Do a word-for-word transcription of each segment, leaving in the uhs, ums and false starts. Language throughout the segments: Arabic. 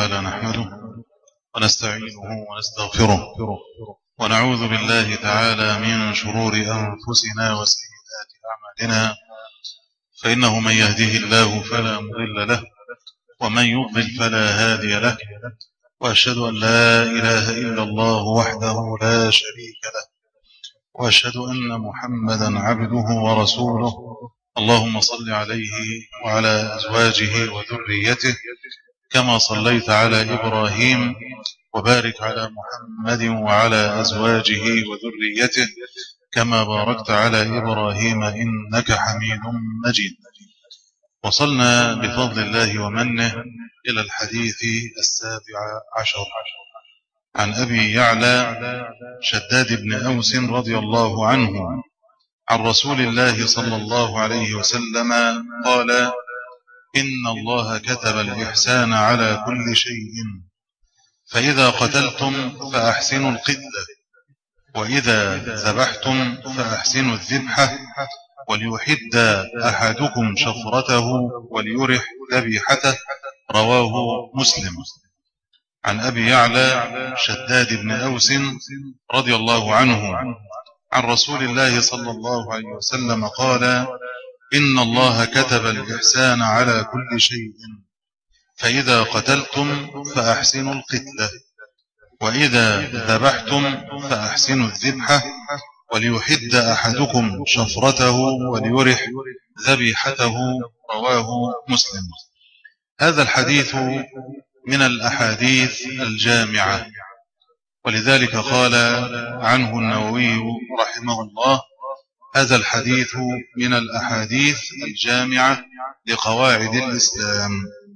تعالى نحمده ونستعينه ونستغفره ونعوذ بالله تعالى من شرور أنفسنا وسيئات أعمالنا، فإنه من يهده الله فلا مضل له ومن يضلل فلا هادي له، وأشهد أن لا إله إلا الله وحده لا شريك له، وأشهد أن محمدا عبده ورسوله. اللهم صل عليه وعلى أزواجه وذريته كما صليت على إبراهيم، وبارك على محمد وعلى أزواجه وذريته كما باركت على إبراهيم إنك حميد مجيد. وصلنا بفضل الله ومنه إلى الحديث السابع عشر عن أبي يعلى شداد بن أوس رضي الله عنه عن رسول الله صلى الله عليه وسلم قال: إن الله كتب الإحسان على كل شيء، فإذا قتلتم فأحسنوا القتلة، وإذا ذبحتم فأحسنوا الذبحة، وليحد أحدكم شفرته وليرح ذبيحته. رواه مسلم. عن أبي يعلى شداد بن أوس رضي الله عنه عن رسول الله صلى الله عليه وسلم قال: إن الله كتب الإحسان على كل شيء، فإذا قتلتم فأحسنوا القتلة، وإذا ذبحتم فأحسنوا الذبحة، وليحد أحدكم شفرته وليرح ذبيحته. رواه مسلم. هذا الحديث من الأحاديث الجامعة، ولذلك قال عنه النووي رحمه الله: هذا الحديث من الأحاديث الجامعة لقواعد الإسلام.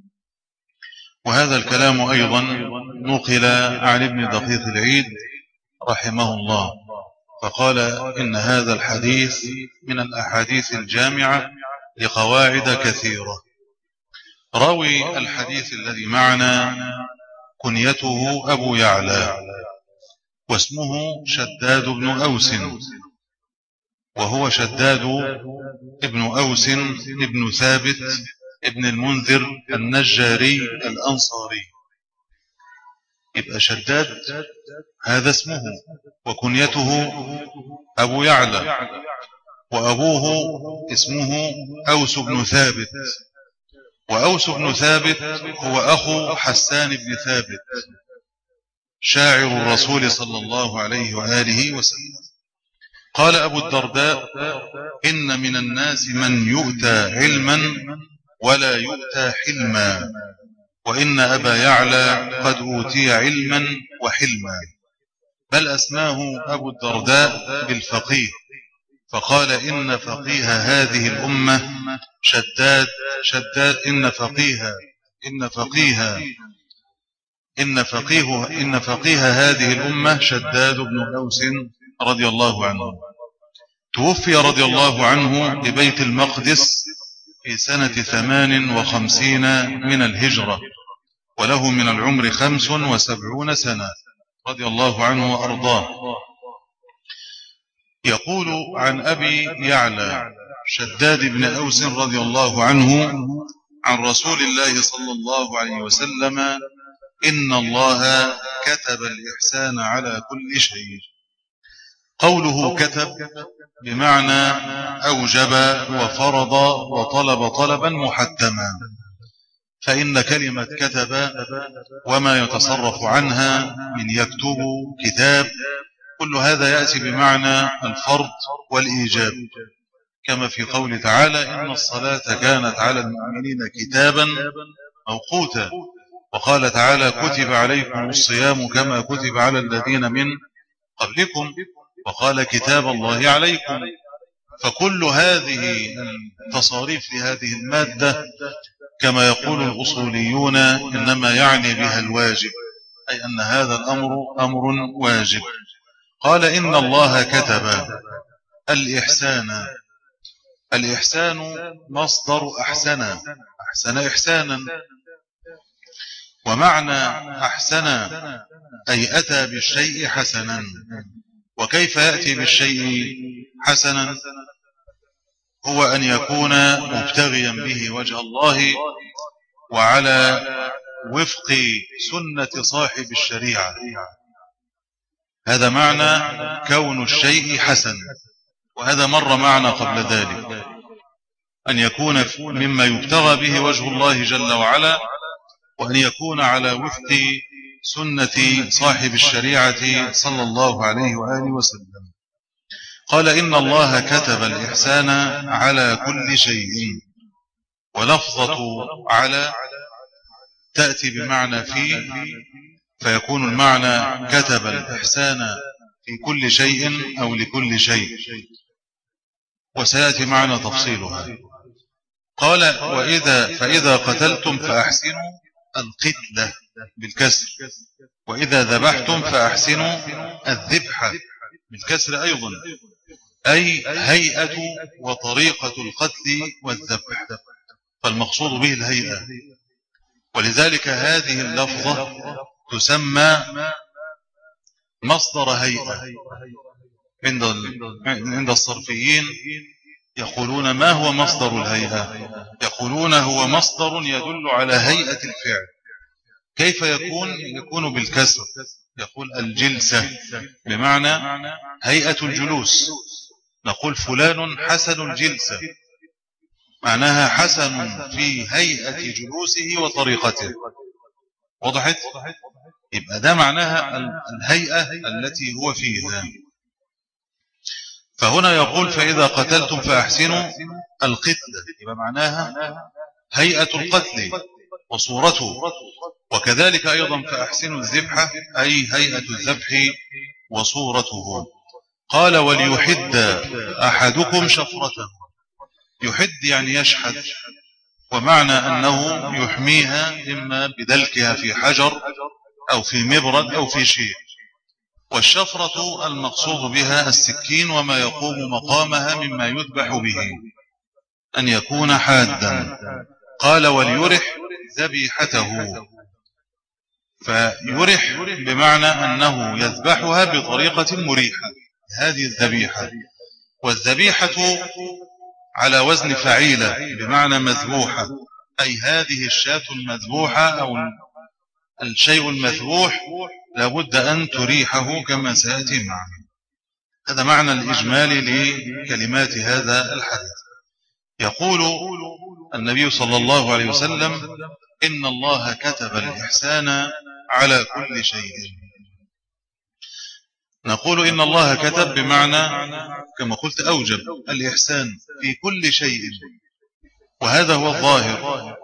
وهذا الكلام أيضا نقل عن ابن دقيق العيد رحمه الله، فقال إن هذا الحديث من الأحاديث الجامعة لقواعد كثيرة. راوي الحديث الذي معنا كنيته أبو يعلى، واسمه شداد بن أوس، وهو شداد ابن أوس ابن ثابت ابن المنذر النجاري الأنصاري. يبقى شداد هذا اسمه، وكنيته أبو يعلى، وأبوه اسمه أوس بن ثابت، وأوس بن ثابت هو أخو حسان بن ثابت شاعر الرسول صلى الله عليه وآله وسلم. قال أبو الدرداء: إن من الناس من يؤتى علما ولا يؤتى حلما، وإن أبا يعلى قد أوتي علما وحلما. بل أسماه أبو الدرداء بالفقيه، فقال: إن فقيه هذه الأمة شداد شداد إن فقيه إن فقيه إن فقيه إن فقيه هذه الأمة شداد بن أوس رضي الله عنه. توفي رضي الله عنه ببيت المقدس في سنة ثمان وخمسين من الهجرة، وله من العمر خمس وسبعون سنة رضي الله عنه وأرضاه. يقول عن أبي يعلى شداد بن أوس رضي الله عنه عن رسول الله صلى الله عليه وسلم: إن الله كتب الإحسان على كل شيء. قوله كتب بمعنى أوجب وفرض وطلب طلبا محتما، فإن كلمة كتب وما يتصرف عنها من يكتب كتاب كل هذا يأتي بمعنى الفرض والإيجاب، كما في قول تعالى: إن الصلاة كانت على المؤمنين كتابا موقوتا. وقال تعالى: كتب عليكم الصيام كما كتب على الذين من قبلكم. وقال: كتاب الله عليكم. فكل هذه التصاريف في هذه المادة كما يقول الأصوليون إنما يعني بها الواجب، أي أن هذا الأمر أمر واجب. قال: إن الله كتب الإحسان. الإحسان مصدر أحسن، أحسن إحسانا، ومعنى أحسن أي أتى بالشيء حسنا. وكيف يأتي بالشيء حسنا؟ هو أن يكون مبتغيا به وجه الله وعلى وفق سنة صاحب الشريعة. هذا معنى كون الشيء حسن، وهذا مر معنا قبل ذلك، أن يكون مما يبتغى به وجه الله جل وعلا، وأن يكون على وفق سنة صاحب الشريعة صلى الله عليه وآله وسلم. قال إن الله كتب الإحسان على كل شيء، ولفظة على تأتي بمعنى في، فيكون المعنى كتب الإحسان في كل شيء أو لكل شيء، وسيأتي معنا تفصيلها. قال وإذا فإذا قتلتم فأحسنوا القتلة بالكسر، وإذا ذبحتم فأحسنوا الذبح بالكسر أيضا، أي هيئة وطريقة القتل والذبح، فالمقصود به الهيئة. ولذلك هذه اللفظة تسمى مصدر هيئة. عند عند الصرفيين يقولون ما هو مصدر الهيئة؟ يقولون هو مصدر يدل على هيئة الفعل. كيف يكون؟ يكون بالكسر، يقول الجلسة بمعنى هيئة الجلوس، نقول فلان حسن الجلسة، معناها حسن في هيئة جلوسه وطريقته. وضحت؟ يبقى ده معناها الهيئة التي هو فيها. فهنا يقول فإذا قتلتم فأحسنوا القتل، يبقى معناها هيئة القتل وصورته، وكذلك أيضا فأحسنوا الذبح أي هيئة الذبح وصورته. قال وليحد أحدكم شفرته، يحد يعني يشحذ، ومعنى أنه يحميها إما بدلكها في حجر أو في مبرد أو في شيء. والشفرة المقصود بها السكين وما يقوم مقامها مما يذبح به، أن يكون حادا. قال وليرح ذبيحته، فيرح بمعنى أنه يذبحها بطريقة مريحة، هذه الذبيحة. والذبيحة على وزن فعيلة بمعنى مذبوحة، أي هذه الشاة المذبوحة أو الشيء المذبوح لابد أن تريحه كما سيأتي معنا. هذا معنى الإجمالي لكلمات هذا الحديث. يقول النبي صلى الله عليه وسلم إن الله كتب الإحسان على كل شيء. نقول إن الله كتب بمعنى كما قلت أوجب الإحسان في كل شيء، وهذا هو الظاهر.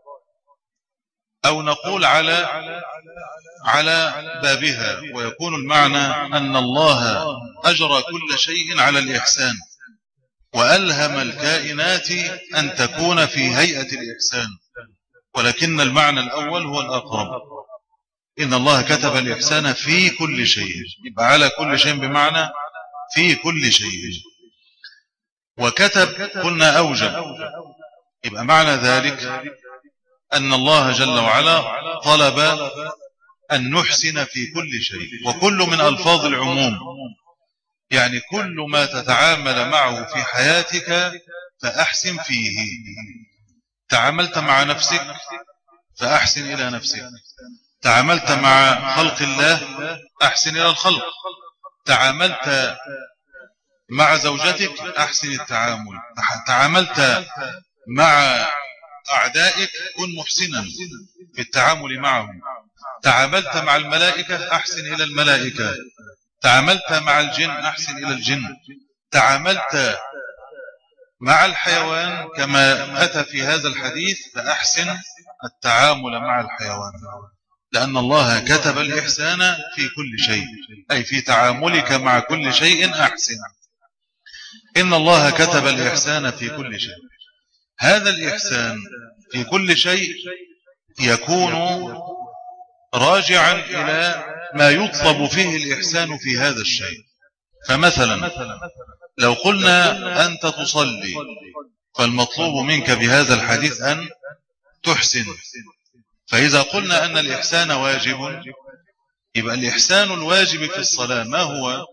أو نقول على على بابها، ويكون المعنى أن الله أجرى كل شيء على الإحسان، وألهم الكائنات أن تكون في هيئة الإحسان، ولكن المعنى الأول هو الأقرب. إن الله كتب الإحسان في كل شيء، يبقى على كل شيء بمعنى في كل شيء. وكتب قلنا أوجب، يبقى معنى ذلك أن الله جل وعلا طلب أن نحسن في كل شيء، وكل من ألفاظ العموم، يعني كل ما تتعامل معه في حياتك فأحسن فيه. تعاملت مع نفسك فأحسن إلى نفسك، تعاملت مع خلق الله أحسن إلى الخلق، تعاملت مع زوجتك أحسن التعامل، تعاملت مع أعدائك كن محسنا في التعامل معهم، تعاملت مع الملائكة أحسن إلى الملائكة، تعاملت مع الجن أحسن إلى الجن، تعاملت مع الحيوان كما أتى في هذا الحديث فأحسن التعامل مع الحيوان، لأن الله كتب الإحسان في كل شيء، أي في تعاملك مع كل شيء أحسن. إن الله كتب الإحسان في كل شيء. هذا الإحسان في كل شيء يكون راجعا إلى ما يطلب فيه الإحسان في هذا الشيء. فمثلا لو قلنا أنت تصلي، فالمطلوب منك بهذا الحديث أن تحسن. فإذا قلنا أن الإحسان واجب، يبقى الإحسان الواجب في الصلاة ما هو؟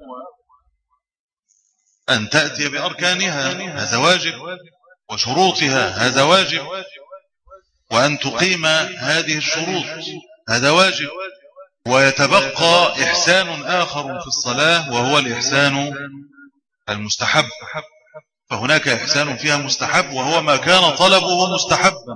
أن تأتي بأركانها، هذا واجب، وشروطها، هذا واجب. وأن تقيم هذه الشروط، هذا واجب. ويتبقى إحسان آخر في الصلاة وهو الإحسان المستحب، فهناك إحسان فيها مستحب وهو ما كان طلبه مستحبا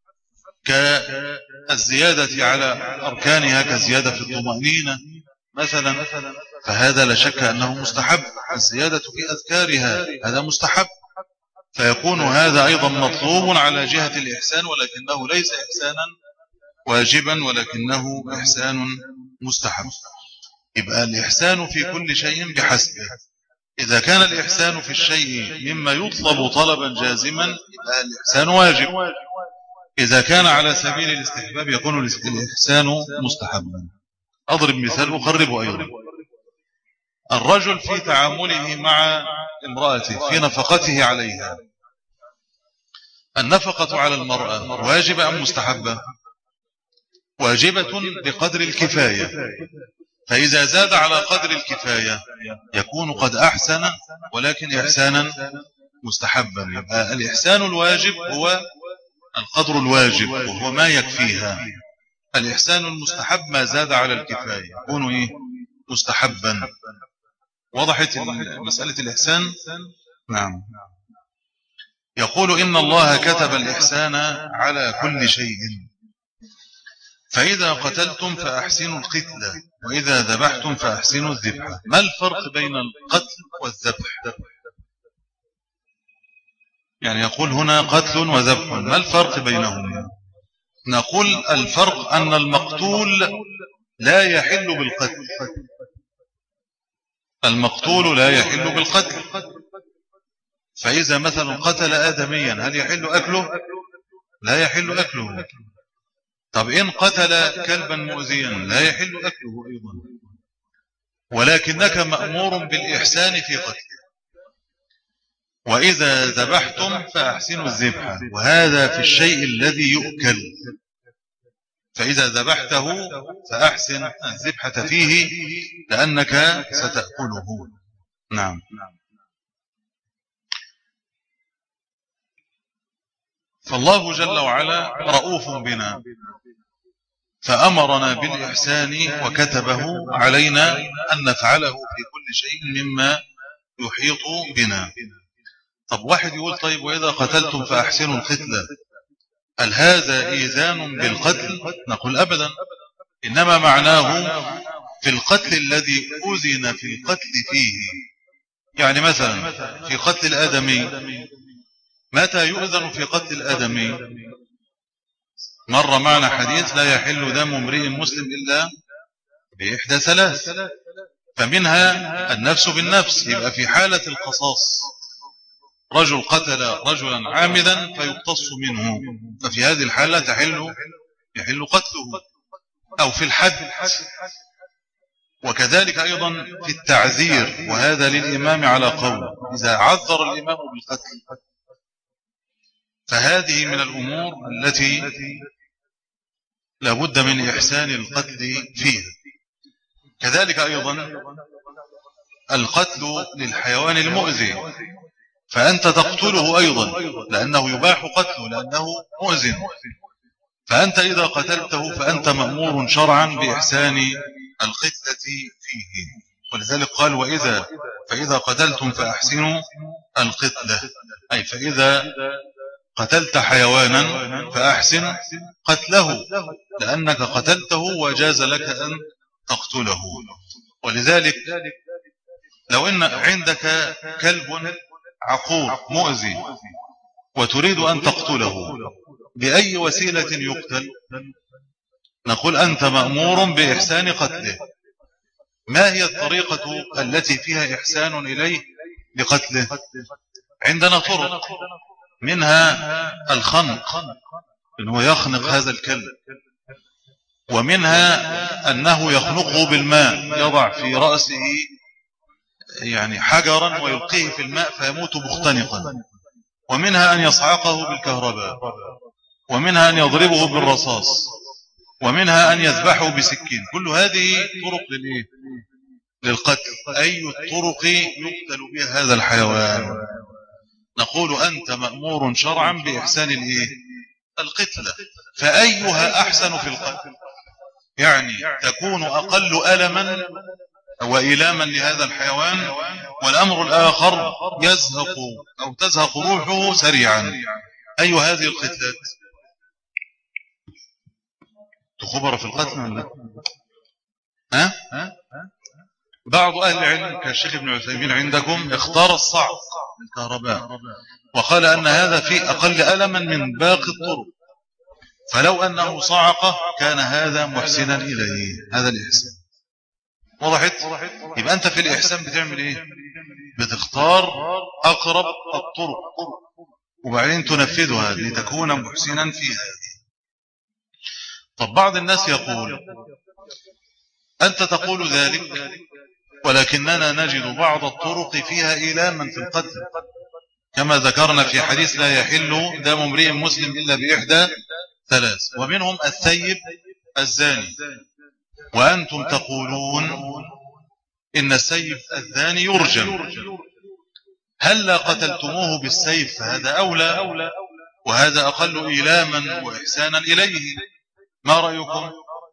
كالزيادة على أركانها، كزيادة في الطمأنينة مثلا، فهذا لا شك أنه مستحب. الزيادة في أذكارها هذا مستحب، فيكون هذا أيضا مطلوب على جهة الإحسان، ولكنه ليس إحسانا واجبا ولكنه إحسان مستحب. يبقى الإحسان في كل شيء بحسبه. إذا كان الإحسان في الشيء مما يطلب طلبا جازما يبقى الإحسان واجب، إذا كان على سبيل الاستحباب يكون الإحسان مستحبا. أضرب مثال أقربه أيضا. الرجل في تعامله مع امرأته في نفقته عليها، النفقة على المرأة واجبة أم مستحبة؟ واجبة بقدر الكفاية، فإذا زاد على قدر الكفاية يكون قد أحسن، ولكن إحسانا مستحبا. يبقى الإحسان الواجب هو القدر الواجب وهو ما يكفيها. الإحسان المستحب ما زاد على الكفاية يكون إيه؟ مستحبا. وضحت مسألة الإحسان؟ نعم. يقول إن الله كتب الإحسان على كل شيء، فإذا قتلتم فأحسنوا القتل وإذا ذبحتم فأحسنوا الذبح. ما الفرق بين القتل والذبح؟ يعني يقول هنا قتل وذبح، ما الفرق بينهما؟ نقول الفرق أن المقتول لا يحل بالقتل، المقتول لا يحل بالقتل. فإذا مثلا قتل آدميا هل يحل أكله؟ لا يحل أكله. طب إن قتل كلبا مؤذيا لا يحل أكله أيضا، ولكنك مأمور بالإحسان في قتله. وإذا ذبحتم فأحسنوا الذبح، وهذا في الشيء الذي يؤكل، فإذا ذبحته فأحسن الذبحة فيه لأنك ستأكله. نعم. فالله جل وعلا رؤوف بنا، فأمرنا بالإحسان وكتبه علينا أن نفعله في كل شيء مما يحيط بنا. طب واحد يقول طيب وإذا قتلتم فأحسنوا القتل، هل هذا إيذان بالقتل؟ نقول أبدا، إنما معناه في القتل الذي أذن في القتل فيه. يعني مثلا في قتل الآدمي، متى يؤذن في قتل الآدمي؟ مر معنا حديث لا يحل دم امرئ مسلم إلا بإحدى ثلاث، فمنها النفس بالنفس، يبقى في حالة القصاص رجل قتل رجلا عامدا فيقتص منه، ففي هذه الحالة تحل يحل قتله. أو في الحد، وكذلك أيضا في التعذير، وهذا للإمام على قول، إذا عذر الإمام بالقتل فهذه من الأمور التي لابد من إحسان القتل فيها. كذلك أيضا القتل للحيوان المؤذي، فأنت تقتله أيضا لأنه يباح قتله لأنه مؤذن، فأنت إذا قتلته فأنت مأمور شرعا بإحسان القتلة فيه. ولذلك قال وإذا فإذا قتلتم فأحسنوا القتلة، أي فإذا قتلت حيوانا فأحسن قتله لأنك قتلته وجاز لك أن تقتله. ولذلك لو أن عندك كلب عقور مؤذي وتريد أن تقتله بأي وسيلة يقتل، نقول أنت مأمور بإحسان قتله. ما هي الطريقة التي فيها إحسان إليه لقتله؟ عندنا طرق، منها الخنق أنه يخنق هذا الكلب، ومنها أنه يخنقه بالماء، يضع في رأسه يعني حجرا ويلقيه في الماء فيموت مختنقا، ومنها أن يصعقه بالكهرباء، ومنها أن يضربه بالرصاص، ومنها أن يذبحه بسكين. كل هذه طرق للإيه؟ للقتل. أي الطرق يقتل بها هذا الحيوان؟ نقول أنت مأمور شرعا بإحسان الإيه؟ القتلة، فأيها أحسن في القتل؟ يعني تكون أقل ألما وإيلاما لهذا الحيوان، والأمر الآخر يزهق أو تزهق روحه سريعا. أي هذه القتلات تخبر في القتل ولا لا؟ ها؟ بعض أهل العلم كالشيخ ابن عثيمين عندكم اختار الصعق الكهرباء، وقال أن هذا في أقل ألما من باقي الطرق، فلو أنه صعق كان هذا محسنا إليه. هذا الإحسان وضحت؟ يبقى أنت في الإحسان بتعمل إيه؟ بتختار أقرب الطرق وبعدين تنفذها لتكون محسنا فيها. طب بعض الناس يقول أنت تقول ذلك ولكننا نجد بعض الطرق فيها إيلاما في القتل، كما ذكرنا في حديث لا يحل دم امرئ مسلم إلا بإحدى ثلاث، ومنهم الثيب الزاني، وأنتم تقولون إن السيف الزاني يرجم، هل قتلتموه بالسيف فهذا أولى وهذا أقل إيلاما وإحسانا إليه؟ ما رأيكم؟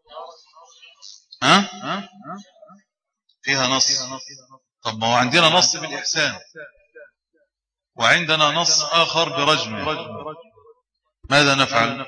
ها؟ فيها نص. طب ما هو عندنا نص بالإحسان وعندنا نص آخر برجمه، ماذا نفعل؟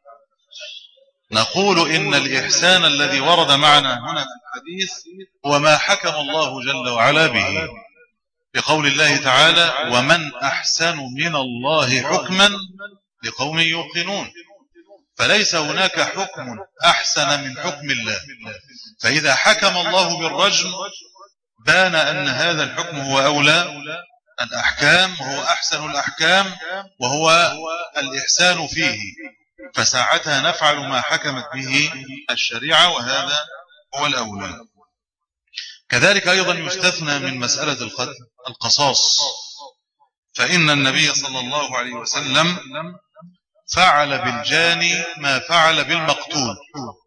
نقول إن الإحسان الذي ورد معنا هنا في الحديث هو ما حكم الله جل وعلا به بقول الله تعالى ومن أحسن من الله حكما لقوم يوقنون، فليس هناك حكم أحسن من حكم الله، فإذا حكم الله بالرجم بان أن هذا الحكم هو أولى الأحكام وهو أحسن الأحكام وهو الإحسان فيه، فساعتها نفعل ما حكمت به الشريعة وهذا هو الأولى. كذلك أيضا يستثنى من مسألة القتل القصاص، فإن النبي صلى الله عليه وسلم فعل بالجاني ما فعل بالمقتول،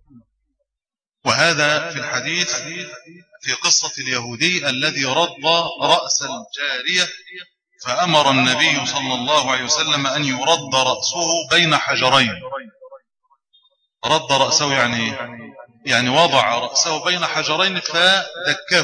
وهذا في الحديث في قصة اليهودي الذي رد رأس الجارية، فأمر النبي صلى الله عليه وسلم أن يرد رأسه بين حجرين. رد رأسه يعني يعني وضع رأسه بين حجرين فدكه،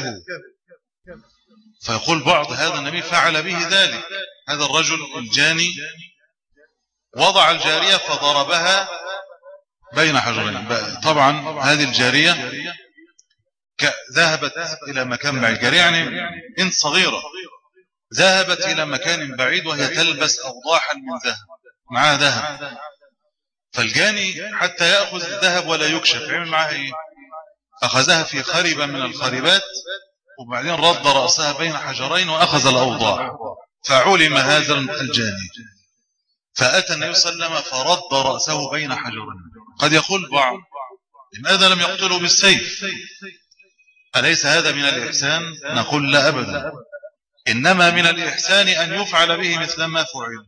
فيقول بعض هذا النبي فعل به ذلك، هذا الرجل الجاني وضع الجارية فضربها بين حجرين. طبعا هذه الجارية ذهبت إلى مكان بعيد، الجارية يعني بنت صغيرة ذهبت إلى مكان بعيد وهي تلبس أوضاحا من ذهب، معها ذهب، فالجاني حتى يأخذ الذهب ولا يكشف عمل معها إيه؟ أخذها في خربة من الخربات وبعدين رد رأسها بين حجرين وأخذ الأوضاع، فعلم هذا الجاني، فأتى النبي صلى الله عليه وسلم فرد رأسه بين حجرين. قد يقول بعض لماذا لم يقتله بالسيف؟ أليس هذا من الإحسان؟ نقول لا أبدا، إنما من الإحسان أن يفعل به مثل ما فعل.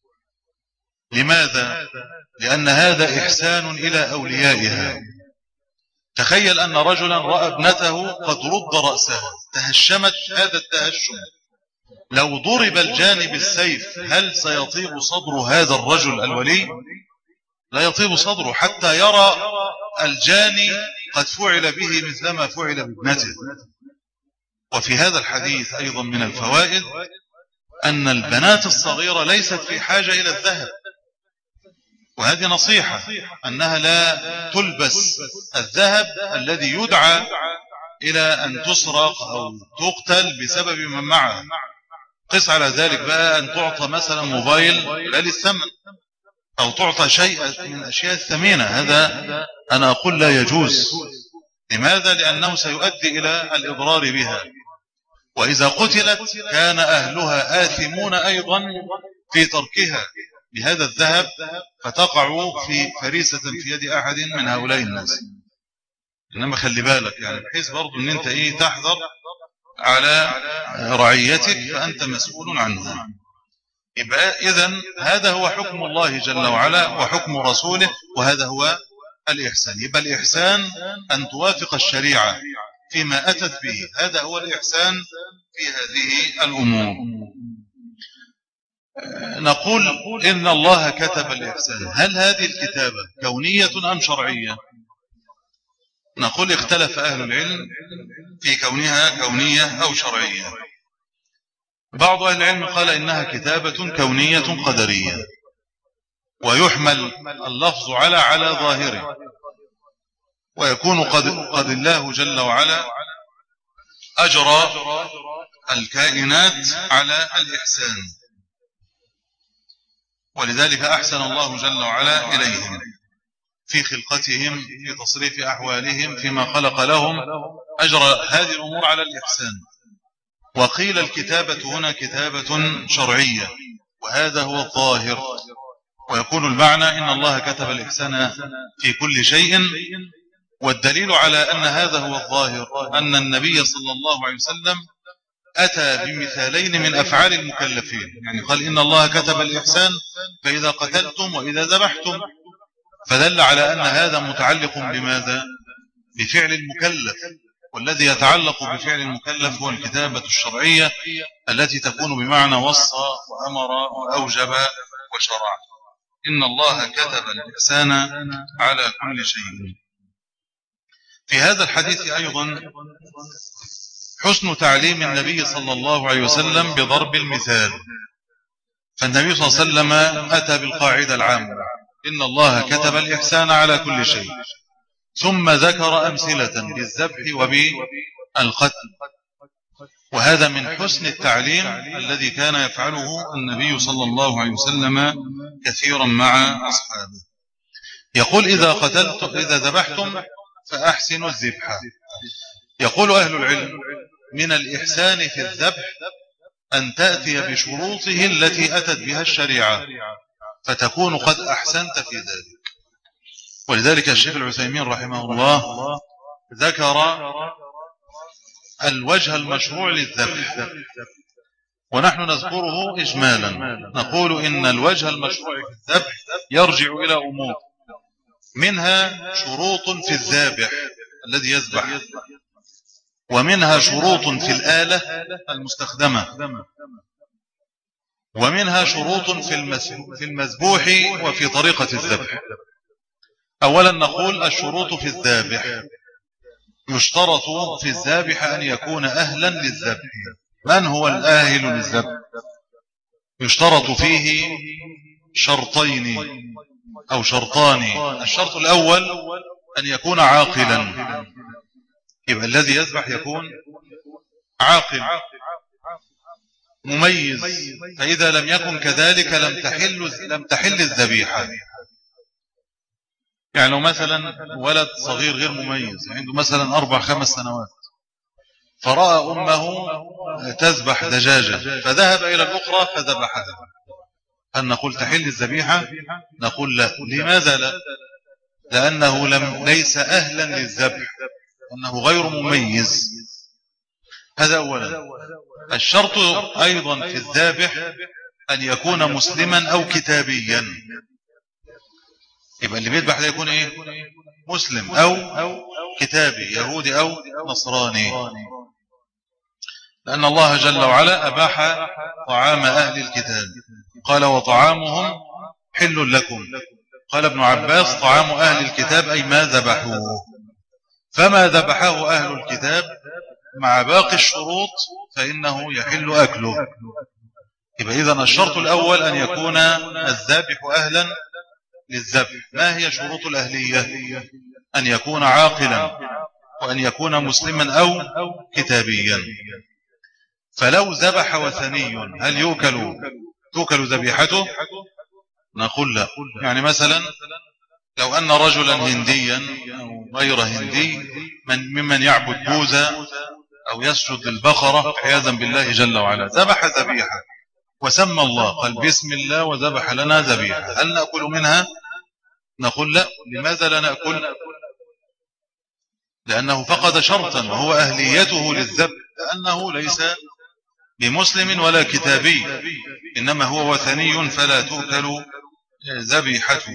لماذا؟ لأن هذا إحسان إلى أوليائها. تخيل أن رجلا رأى ابنته قد رد رأسها تهشمت هذا التهشم، لو ضرب الجاني بالسيف هل سيطيب صدر هذا الرجل الولي؟ لا يطيب صدره حتى يرى الجاني قد فعل به مثل ما فعل بابنته. وفي هذا الحديث أيضا من الفوائد أن البنات الصغيرة ليست في حاجة إلى الذهب، وهذه نصيحة أنها لا تلبس الذهب الذي يدعى إلى أن تسرق أو تقتل بسبب من معها. قس على ذلك بقى أن تعطى مثلا موبايل لا للثمن أو تعطى شيء من أشياء الثمينة، هذا أنا أقول لا يجوز. لماذا؟ لأنه سيؤدي إلى الإضرار بها، وإذا قتلت كان أهلها آثمون أيضا في تركها بهذا الذهب، فتقع في فريسة في يد أحد من هؤلاء الناس. إنما خلي بالك يعني بحيث برضو أن أنت إيه تحذر على رعيتك فأنت مسؤول عنها. يبقى إذن هذا هو حكم الله جل وعلا وحكم رسوله، وهذا هو الإحسان. يبقى الإحسان أن توافق الشريعة فيما أتت به، هذا هو الإحسان في هذه الأمور. نقول إن الله كتب الإحسان. هل هذه الكتابة كونية أم شرعية؟ نقول اختلف أهل العلم في كونها كونية أو شرعية. بعض أهل العلم قال إنها كتابة كونية قدرية، ويحمل اللفظ على على ظاهره، ويكون قد, قد الله جل وعلا أجرى الكائنات على الإحسان، ولذلك أحسن الله جل وعلا إليهم في خلقتهم، في تصريف أحوالهم، فيما خلق لهم، أجرى هذه الأمور على الإحسان. وقيل الكتابة هنا كتابة شرعية، وهذا هو الظاهر، ويكون المعنى إن الله كتب الإحسان في كل شيء. والدليل على أن هذا هو الظاهر أن النبي صلى الله عليه وسلم أتى بمثالين من أفعال المكلفين، يعني قال إن الله كتب الإحسان فإذا قتلتم وإذا ذبحتم، فدل على أن هذا متعلق بماذا؟ بفعل المكلف، والذي يتعلق بفعل المكلف هو الكتابة الشرعية التي تكون بمعنى وصى وأمر وأوجب وشرع. إن الله كتب الإحسان على كل شيء. في هذا الحديث أيضا حسن تعليم النبي صلى الله عليه وسلم بضرب المثال، فالنبي صلى الله عليه وسلم أتى بالقاعدة العامة إن الله كتب الإحسان على كل شيء، ثم ذكر أمثلة بالذبح وبالقتل، وهذا من حسن التعليم الذي كان يفعله النبي صلى الله عليه وسلم كثيرا مع أصحابه. يقول إذا قتلتم إذا ذبحتم فأحسنوا الذبح. يقول أهل العلم من الإحسان في الذبح أن تأتي بشروطه التي أتت بها الشريعة، فتكون قد أحسنت في ذلك. ولذلك الشيخ العثيمين رحمه الله ذكر الوجه المشروع للذبح، ونحن نذكره إجمالا. نقول إن الوجه المشروع في الذبح يرجع إلى أمور، منها شروط في الذابح الذي يذبح، ومنها شروط في الآلة المستخدمة، ومنها شروط في المذبوح وفي طريقة الذبح. أولا نقول الشروط في الذابح. يشترط في الذابح أن يكون أهلا للذبح. من هو الآهل للذبح؟ يشترط فيه شرطين أو شرطان. الشرط الأول أن يكون عاقلا، يبقى الذي يذبح يكون عاقل مميز، فإذا لم يكن كذلك لم تحل لم تحل الذبيحة. يعني لو مثلا ولد صغير غير مميز عنده مثلا أربع خمس سنوات، فرأى أمه تذبح دجاجة فذهب إلى الأخرى فذبحها، هل نقول تحل الذبيحة؟ نقول لا. لماذا لا؟ لأنه لم ليس أهلا للذبح، أنه غير مميز. هذا أولا. الشرط أيضا في الذابح أن يكون مسلما أو كتابيا. يبقى اللي بيذبح ده يكون إيه؟ مسلم أو كتابي، يهودي أو نصراني، لأن الله جل وعلا أباح طعام أهل الكتاب، قال وطعامهم حل لكم. قال ابن عباس طعام أهل الكتاب أي ما ذبحوه، فما ذبحه أهل الكتاب مع باقي الشروط فإنه يحل أكله. يبقى إذن الشرط الأول أن يكون الذابح أهلا للذبح. ما هي شروط الأهلية؟ أن يكون عاقلا، وأن يكون مسلما أو كتابيا. فلو ذبح وثني هل يوكل توكل ذبيحته؟ نقول لا. يعني مثلا لو أن رجلا هنديا أو غير هندي من ممن يعبد بوذا أو يسجد للبقرة عياذا بالله جل وعلا، ذبح ذبيحة وسمى الله، قال بسم الله وذبح لنا ذبيحة، هل نأكل منها؟ نقول لا. لماذا لا نأكل؟ لأنه فقد شرطا وهو أهليته للذبح، لأنه ليس بمسلم ولا كتابي، إنما هو وثني فلا تؤكل ذبيحته.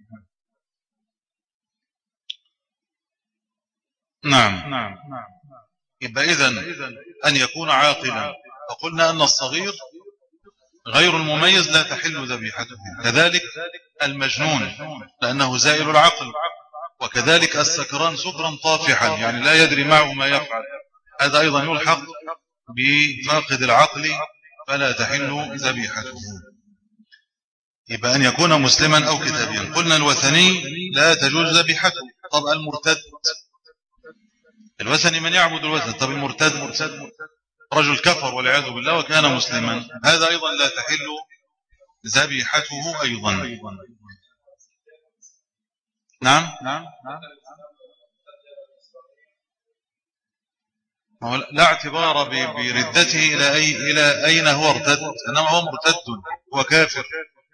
نعم. يبقى إذن أن يكون عاقلا. فقلنا أن الصغير غير المميز لا تحل ذبيحته، كذلك المجنون لأنه زائل العقل، وكذلك السكران سكرا طافحا يعني لا يدري معه ما يفعل، هذا أيضا يلحق بفاقد العقل فلا تحل ذبيحته. يبقى أن يكون مسلما أو كتابيا. قلنا الوثني لا تجوز ذبيحته. طب المرتد، الوثني من يعبد الوثن. طب المرتد رجل كفر والعياذ بالله وكان مسلما، هذا أيضا لا تحل ذبيحته أيضا. نعم نعم لا اعتبار بردته إلى أي إلى أين هو ارتد، إنما هو مرتد هو كافر.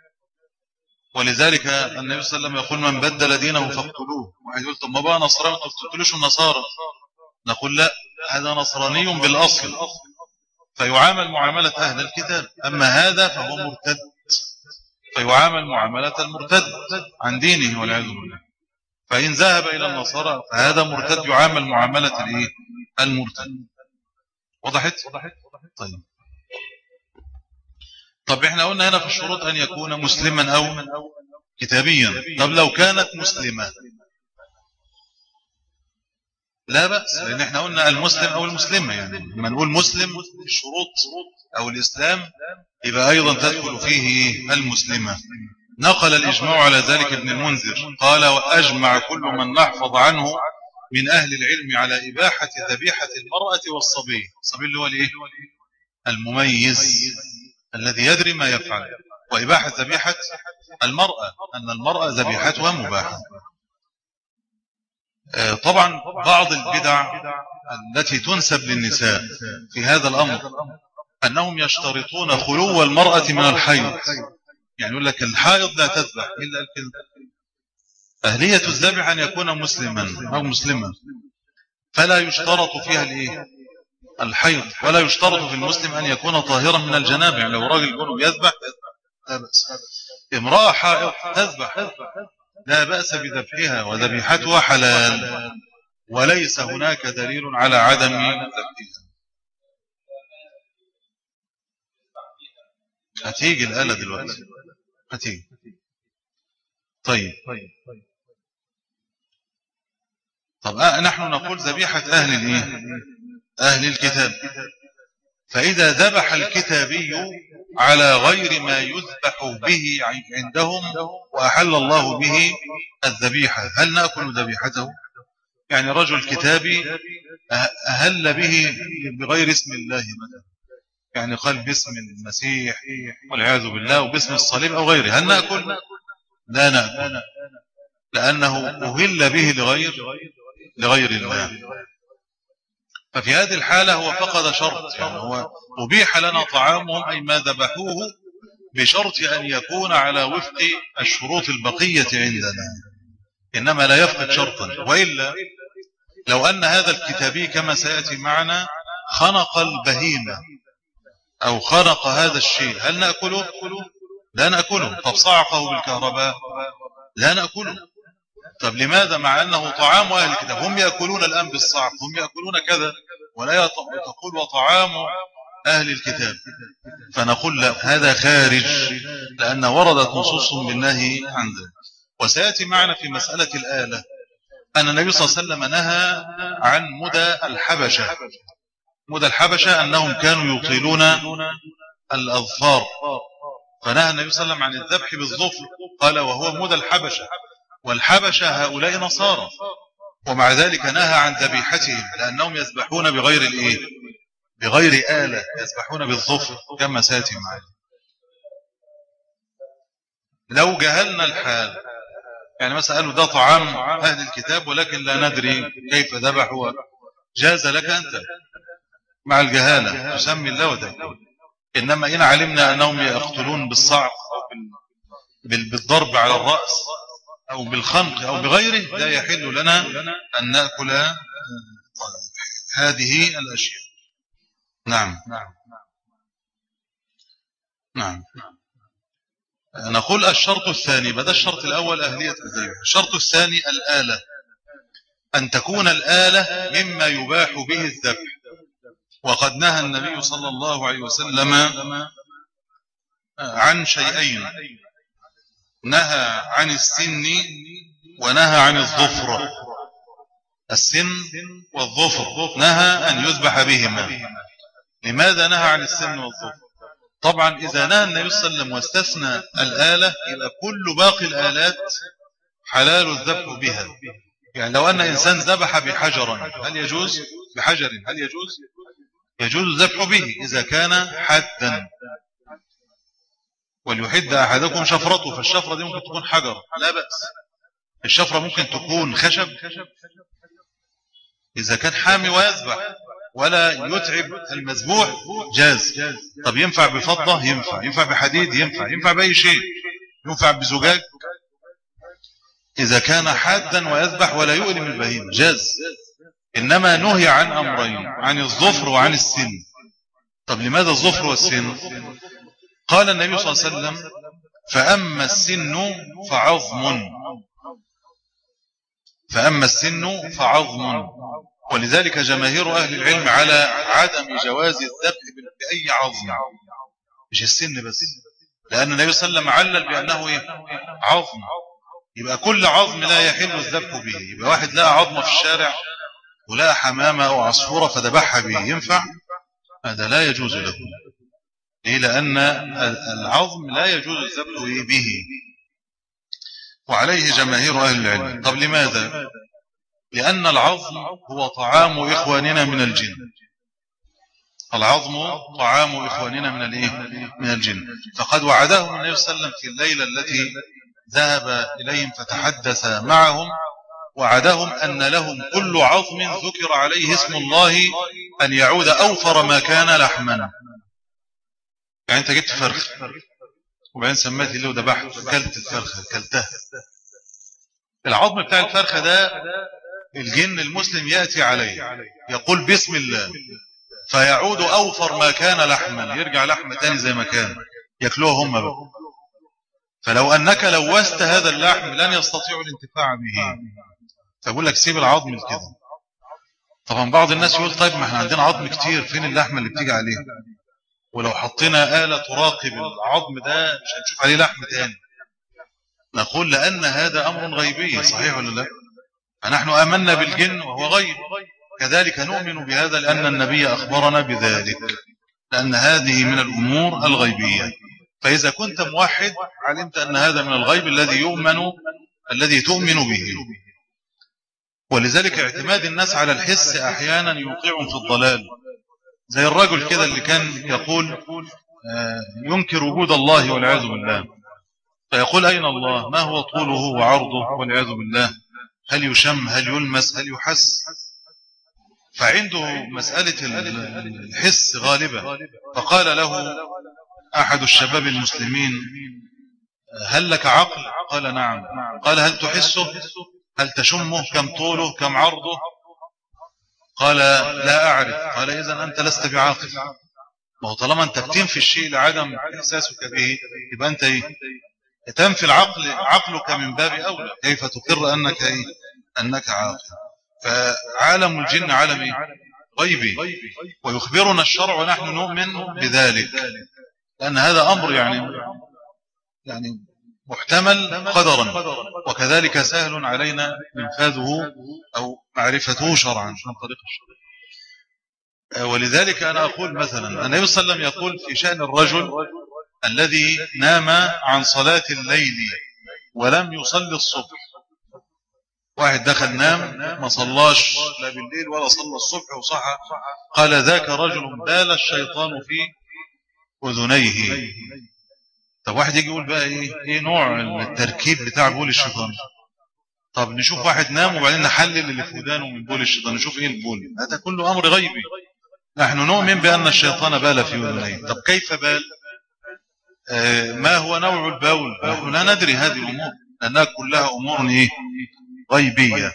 ولذلك النبي صلى الله عليه وسلم يقول من بدل دينه فاقتلوه. واحد يقول طب ما بقى نصراني ما تقتلوش النصارى، نقول لا، هذا نصراني بالأصل فيعامل معاملة أهل الكتاب، أما هذا فهو مرتد فيعامل معاملة المرتد عن دينه والعياذ بالله. فإن ذهب إلى النصارى فهذا مرتد يعامل معاملة المرتد. وضحت؟ طيب طب احنا قلنا هنا في الشروط أن يكون مسلما أو كتابيا. طب لو كانت مسلمة لا بأس، لأن احنا قلنا المسلم أو المسلمة، يعني لما نقول مسلم الشروط أو الإسلام يبقى أيضا تدخل فيه المسلمة. نقل الإجماع على ذلك ابن المنذر قال وأجمع كل من نحفظ عنه من أهل العلم على إباحة ذبيحة المرأة والصبي. الصبي اللي هو الإيه؟ المميز الذي يدري ما يفعل، وإباحة ذبيحة المرأة أن المرأة ذبيحتها مباحة. طبعا بعض البدع التي تنسب للنساء في هذا الأمر أنهم يشترطون خلو المرأة من الحيض، يعني يقول لك الحائض لا تذبح إلا الكلب. أهلية الذبح أن يكون مسلما أو مسلما، فلا يشترط فيها الإيه؟ الحيض، ولا يشترط في المسلم أن يكون طاهرا من الجنابة. يعني لو راجل يكون يذبح لا بأس. امرأة حائض تذبح لا بأس بذبحها وذبيحتها حلال، وليس هناك دليل على عدم ذبحها. هتيجي الآلة دلوقتي هتيجي. طيب طب آه نحن نقول ذبيحة أهل الإيه؟ أهل الكتاب. فإذا ذبح الكتابي على غير ما يذبح به عندهم وأحل الله به الذبيحة، هل نأكل ذبيحته؟ يعني رجل كتابي أهل به بغير اسم الله مثلا، يعني قال باسم المسيح والعياذ بالله وباسم الصليب أو غيره، هل نأكل؟ لا نأكل، لأنه أهل به لغير لغير الله. ففي هذه الحالة هو فقد شرط، يعني هو أبيح لنا طعامهم أي ما ذبحوه بشرط أن يكون على وفق الشروط البقية عندنا، إنما لا يفقد شرطا. وإلا لو أن هذا الكتابي كما سيأتي معنا خنق البهيمة أو خنق هذا الشيء، هل نأكله؟ لا نأكله. طب صعقه بالكهرباء؟ لا نأكله. طب لماذا؟ مع أنه طعام أهل الكتاب، هم يأكلون الآن بالصعق، هم يأكلون كذا، ولا تقول وطعام أهل الكتاب. فنقول لا، هذا خارج، لأن وردت نصوص بالنهي عن ذلك. وسيأتي معنا في مسألة الآلة أن النبي صلى الله عليه وسلم نهى عن مدى الحبشة. مدى الحبشة أنهم كانوا يطيلون الأظفار، فنهى النبي صلى الله عليه وسلم عن الذبح بالظفر، قال وهو مدى الحبشة، والحبشة هؤلاء نصارى، ومع ذلك نهى عن ذبيحتهم لأنهم يذبحون بغير الإيه؟ بغير آلة، يذبحون بالظفر كما سيأتي معنا. لو جهلنا الحال، يعني مثلا قالوا ده طعام أهل الكتاب ولكن لا ندري كيف ذبحوا، جاز لك أنت مع الجهالة تسمي الله وده. إنما إن علمنا أنهم يقتلون بالصعق أو بالضرب على الرأس أو بالخنق أو بغيره، لا يحل لنا أن نأكل هذه الأشياء. نعم نعم نقول الشرط الثاني، بدأ الشرط الأول أهلية الذبيحة. الشرط الثاني الآلة، أن تكون الآلة مما يباح به الذبح. وقد نهى النبي صلى الله عليه وسلم عن شيئين: نهى عن السن ونهى عن الظفر. السن والظفر نهى أن يذبح بهما. لماذا نهى عن السن والظفر؟ طبعا إذا نهى النبي صلى الله عليه وسلم واستثنى الآلة يبقى كل باقي الآلات حلال الذبح بها. يعني لو أن إنسان ذبح بحجرا هل يجوز؟ بحجر هل يجوز؟ يجوز الذبح به إذا كان حدا. وليحد أحدكم شفرته، فالشفرة دي ممكن تكون حجر لا بأس. الشفرة ممكن تكون خشب إذا كان حامي ويذبح ولا يتعب المذبوح جاز. طب ينفع بفضة؟ ينفع. ينفع بحديد؟ ينفع. ينفع بأي شيء. ينفع بزجاج إذا كان حادا ويذبح ولا يؤلم البهيمة جاز. إنما نهي عن أمرين: عن الظفر وعن السن. طب لماذا الظفر والسن؟ قال النبي صلى الله عليه وسلم: فأما السن فعظم فأما السن فعظم. ولذلك جماهير أهل العلم على عدم جواز الذبح بأي عظم، مش السن بس، لأن النبي صلى الله عليه وسلم علل بأنه إيه؟ عظم. يبقى كل عظم لا يحل الذبح به. يبقى واحد لقى عظمة في الشارع ولقى حمامة أو عصفورة فذبحها به، ينفع؟ هذا لا يجوز له. ليه؟ لأن العظم لا يجوز الذبح به، وعليه جماهير أهل العلم. طب لماذا؟ لأن العظم هو طعام إخواننا من الجن. العظم طعام إخواننا من الإيه؟ من الجن. فقد وعدهم النبي صلى الله عليه وسلم في الليلة التي ذهب إليهم فتحدث معهم، وعدهم أن لهم كل عظم ذكر عليه اسم الله أن يعود أوفر ما كان لحما. يعني أنت جبت فرخ وبعدين سميت اللي وذبحت كلت الفرخة كلتها، العظم بتاع الفرخة ده الجن المسلم يأتي عليه يقول بسم الله فيعود أوفر ما كان لحما، يرجع لحم تاني زي ما كان، يأكلوه هم بقى. فلو أنك لوست هذا اللحم لن يستطيعوا الانتفاع به، فأقول لك سيب العظم كده. طبعا بعض الناس يقول طيب ما احنا عندنا عظم كتير، فين اللحمة اللي بتيجي عليه؟ ولو حطينا آلة تراقب العظم ده مش هنشوف عليه لحم تاني. نقول لأن هذا أمر غيبي، صحيح ولا لا؟ فنحن آمنا بالجن وهو غيب، كذلك نؤمن بهذا لأن النبي أخبرنا بذلك، لأن هذه من الأمور الغيبية. فإذا كنت موحد علمت أن هذا من الغيب الذي يؤمن الذي تؤمن به. ولذلك اعتماد الناس على الحس أحيانا يوقعهم في الضلال، زي الرجل كده اللي كان يقول ينكر وجود الله والعياذ بالله، فيقول أين الله؟ ما هو طوله وعرضه والعياذ بالله؟ هل يشم؟ هل يلمس؟ هل يحس؟ فعنده مسألة الحس غالبة. فقال له أحد الشباب المسلمين هل لك عقل؟ قال نعم. قال هل تحسه؟ هل تشمه؟ كم طوله؟ كم عرضه؟ قال لا أعرف. قال إذن أنت لست بعاقل. ما هو طالما أنت بتنفي الشيء لعدم إحساسك به يبقى أنت إيه؟ تنفي العقل، عقلك من باب أولى، كيف تقر أنك إيه؟ أنك عاقل. فعالم الجن عالم إيه؟ غيبي، ويخبرنا الشرع ونحن نؤمن بذلك، لأن هذا أمر يعني يعني محتمل قدرا، وكذلك سهل علينا إنفاذه أو معرفته شرعا عن طريق الشرع. ولذلك أنا أقول مثلا النبي صلى الله عليه وسلم يقول في شأن الرجل الذي نام عن صلاة الليل ولم يصلي الصبح. واحد دخل نام ما صلاش لا بالليل ولا صلى الصبح وصحى، قال ذاك رجل بال الشيطان في أذنيه. طب واحد يجي يقول بقى ايه ايه نوع التركيب بتاع بول الشيطان؟ طب نشوف واحد نام وبعدين نحلل اللي في ودانه من بول الشيطان، نشوف ايه البول. هذا كله امر غيبي. نحن نؤمن بان الشيطان بال في اذنيه. طب كيف بال؟ آه ما هو نوع البول؟ نحن لا ندري هذه الامور لانها كلها امور ايه غيبيه.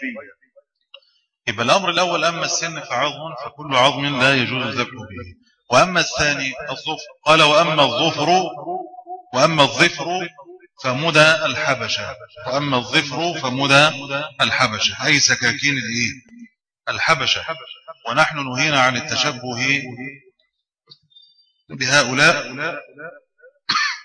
يبقى الامر الاول اما السن فعظم، فكل عظم لا يجوز الذبح به. واما الثاني الظفر، قال واما الظفر وأما الظفر فمدى الحبشة. وأما الظفر فمدى الحبشة أي سكاكين الإيه؟ الحبشة. ونحن نهينا عن التشبه بهؤلاء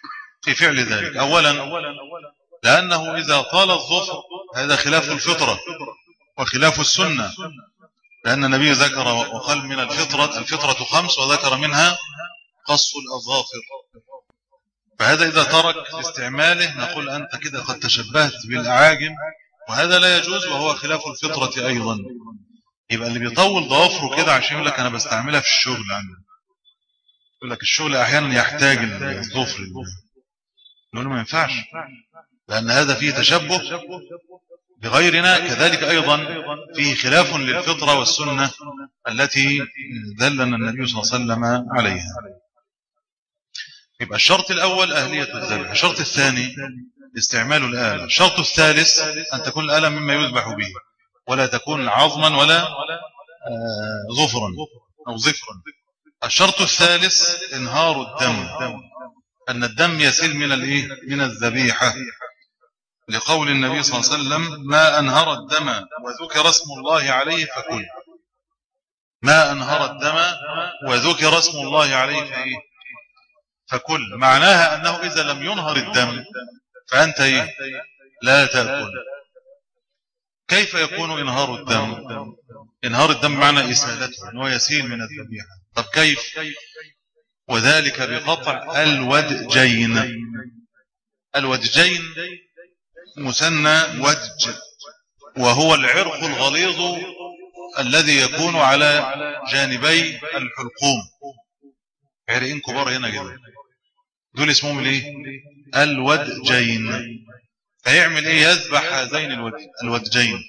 في فعل ذلك. أولا لأنه إذا طال الظفر هذا خلاف الفطرة وخلاف السنة، لأن النبي ذكر وقال من الفطرة الفطرة خمس وذكر منها قص الأظافر، فهذا إذا ترك استعماله نقول أنت كده قد تشبهت بالأعاجم، وهذا لا يجوز وهو خلاف الفطرة أيضا. يبقى اللي بيطول ضوافره كده عشان يقول لك أنا بستعملها في الشغل عندنا، يقول لك الشغل أحيانا يحتاج الضفر، نقول له ما ينفعش، لأن هذا فيه تشبه بغيرنا، كذلك أيضا فيه خلاف للفطرة والسنة التي دلنا النبي صلى الله عليه وسلم عليها. يبقى الشرط الأول أهلية الذبح، الشرط الثاني استعمال الآلة، الشرط الثالث أن تكون الآلة مما يذبح به ولا تكون عظما ولا ظفرا أو ظفرا. الشرط الثالث إنهار الدم، أن الدم يسيل من الإيه؟ من الذبيحة، لقول النبي صلى الله عليه وسلم ما أنهر الدم وذكر اسم الله عليه فكل، ما أنهر الدم وذكر اسم الله عليه فإيه؟ فكل. معناها أنه إذا لم ينهر الدم فأنت إيه؟ لا تأكل. كيف يكون إنهار الدم؟ إنهار الدم معنى إسالته، أنه يسيل من الذبيحة. طب كيف؟ وذلك بقطع الودجين. الودجين مثنى ودج، وهو العرق الغليظ الذي يكون على جانبي الحلقوم، عرقين كبار هنا كده، دول اسمهم الايه؟ الودجين. فيعمل ايه؟ يذبح هذين الودجين.